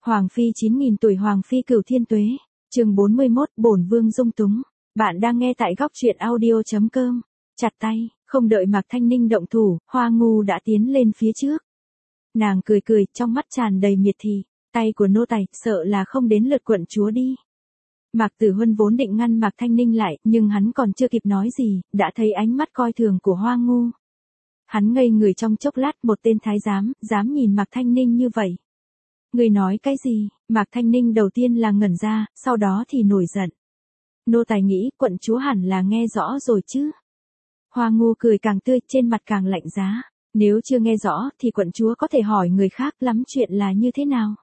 Hoàng phi 9.000 tuổi, Hoàng phi cửu thiên tuế. Chương 41, bổn vương dung túng. Bạn đang nghe tại góc truyện audio.com. Chặt tay, không đợi Mạc Thanh Ninh động thủ, Hoa Ngu đã tiến lên phía trước. Nàng cười cười, trong mắt tràn đầy miệt thị, tay của nô tài, sợ là không đến lượt quận chúa đi. Mạc Tử Huân vốn định ngăn Mạc Thanh Ninh lại, nhưng hắn còn chưa kịp nói gì, đã thấy ánh mắt coi thường của Hoa Ngu. Hắn ngây người trong chốc lát, một tên thái giám, dám nhìn Mạc Thanh Ninh như vậy. Người nói cái gì? Mạc Thanh Ninh đầu tiên là ngẩn ra, sau đó thì nổi giận. Nô tài nghĩ quận chúa hẳn là nghe rõ rồi chứ. Hoa Ngu cười càng tươi, trên mặt càng lạnh giá. Nếu chưa nghe rõ thì quận chúa có thể hỏi người khác, lắm chuyện là như thế nào.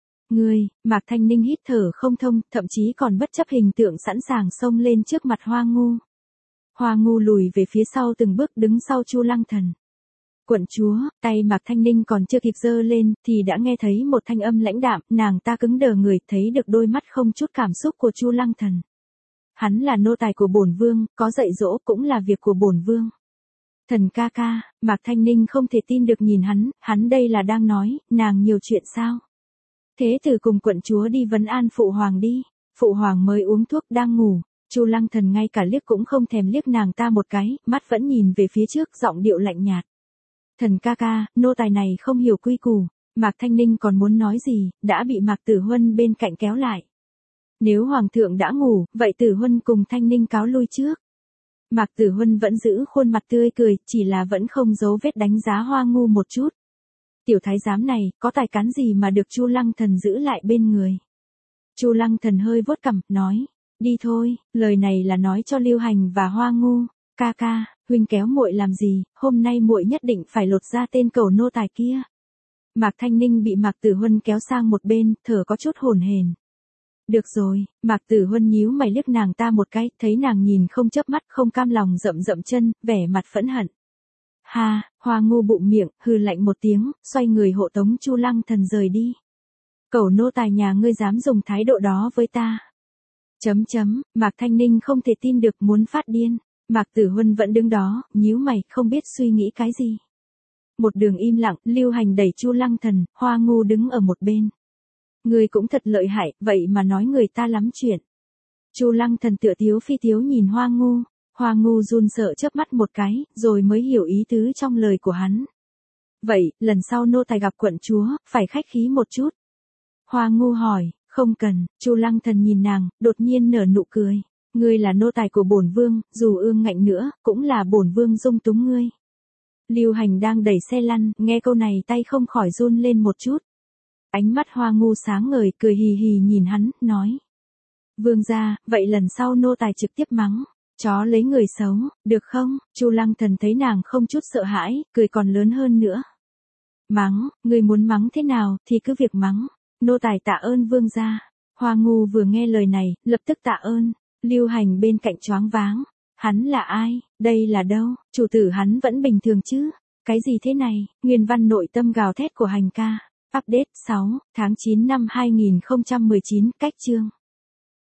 Mạc Thanh Ninh hít thở không thông, thậm chí còn bất chấp hình tượng sẵn sàng xông lên trước mặt Hoa Ngu. Hoa Ngu lùi về phía sau từng bước, đứng sau Chu Lăng Thần. Quận chúa, tay Mạc Thanh Ninh còn chưa kịp giơ lên, thì đã nghe thấy một thanh âm lãnh đạm, nàng ta cứng đờ người, thấy được đôi mắt không chút cảm xúc của Chu Lăng Thần. Hắn là nô tài của bổn vương, có dạy dỗ cũng là việc của bổn vương. Thần ca ca, Mạc Thanh Ninh không thể tin được nhìn hắn đây là đang nói, nàng nhiều chuyện sao? Thế từ cùng quận chúa đi vấn an phụ hoàng đi, phụ hoàng mới uống thuốc đang ngủ. Chu Lăng Thần ngay cả liếc cũng không thèm liếc nàng ta một cái, mắt vẫn nhìn về phía trước, giọng điệu lạnh nhạt. Thần ca ca, nô tài này không hiểu quy củ. Mạc Thanh Ninh còn muốn nói gì, đã bị Mạc Tử Huân bên cạnh kéo lại. Nếu hoàng thượng đã ngủ, vậy Tử Huân cùng Thanh Ninh cáo lui trước. Mạc Tử Huân vẫn giữ khuôn mặt tươi cười, chỉ là vẫn không giấu vết đánh giá Hoa Ngu một chút. Tiểu thái giám này, có tài cán gì mà được Chu Lăng Thần giữ lại bên người. Chu Lăng Thần hơi vuốt cằm, nói, đi thôi, lời này là nói cho Lưu Hành và Hoa Ngu. Ca ca, huynh kéo muội làm gì, hôm nay muội nhất định phải lột ra tên cẩu nô tài kia. Mạc Thanh Ninh bị Mạc Tử Huân kéo sang một bên, thở có chút hổn hển. Được rồi, Mạc Tử Huân nhíu mày liếc nàng ta một cái, thấy nàng nhìn không chớp mắt, không cam lòng dậm dậm chân, vẻ mặt phẫn hận. Ha, Hoa Ngu bụng miệng, hừ lạnh một tiếng, xoay người hộ tống Chu Lăng Thần rời đi. Cẩu nô tài nhà ngươi dám dùng thái độ đó với ta. Mạc Thanh Ninh không thể tin được, muốn phát điên. Mạc Tử Huân vẫn đứng đó, nhíu mày, không biết suy nghĩ cái gì. Một đường im lặng, Lưu Hành đẩy Chu Lăng Thần, Hoa Ngu đứng ở một bên. Ngươi cũng thật lợi hại, vậy mà nói người ta lắm chuyện. Chu Lăng Thần tựa tiếu phi tiếu nhìn Hoa Ngu. Hoa Ngu run sợ chớp mắt một cái, rồi mới hiểu ý tứ trong lời của hắn. Vậy, lần sau nô tài gặp quận chúa, phải khách khí một chút. Hoa Ngu hỏi, không cần. Chu Lăng Thần nhìn nàng, đột nhiên nở nụ cười. Ngươi là nô tài của bổn vương, dù ương ngạnh nữa, cũng là bổn vương dung túng ngươi. Lưu Hành đang đẩy xe lăn, nghe câu này tay không khỏi run lên một chút. Ánh mắt Hoa Ngu sáng ngời, cười hì hì nhìn hắn, nói. Vương gia, vậy lần sau nô tài trực tiếp mắng. Chó lấy người xấu, được không? Chu Lăng Thần thấy nàng không chút sợ hãi, cười còn lớn hơn nữa. Mắng, ngươi muốn mắng thế nào thì cứ việc mắng. Nô tài tạ ơn vương gia. Hoa Ngu vừa nghe lời này, lập tức tạ ơn. Lưu Hành bên cạnh choáng váng. Hắn là ai? Đây là đâu? Chủ tử hắn vẫn bình thường chứ? Cái gì thế này? Nguyên văn nội tâm gào thét của Hành ca. Update 6, tháng 9 năm 2019, cách chương.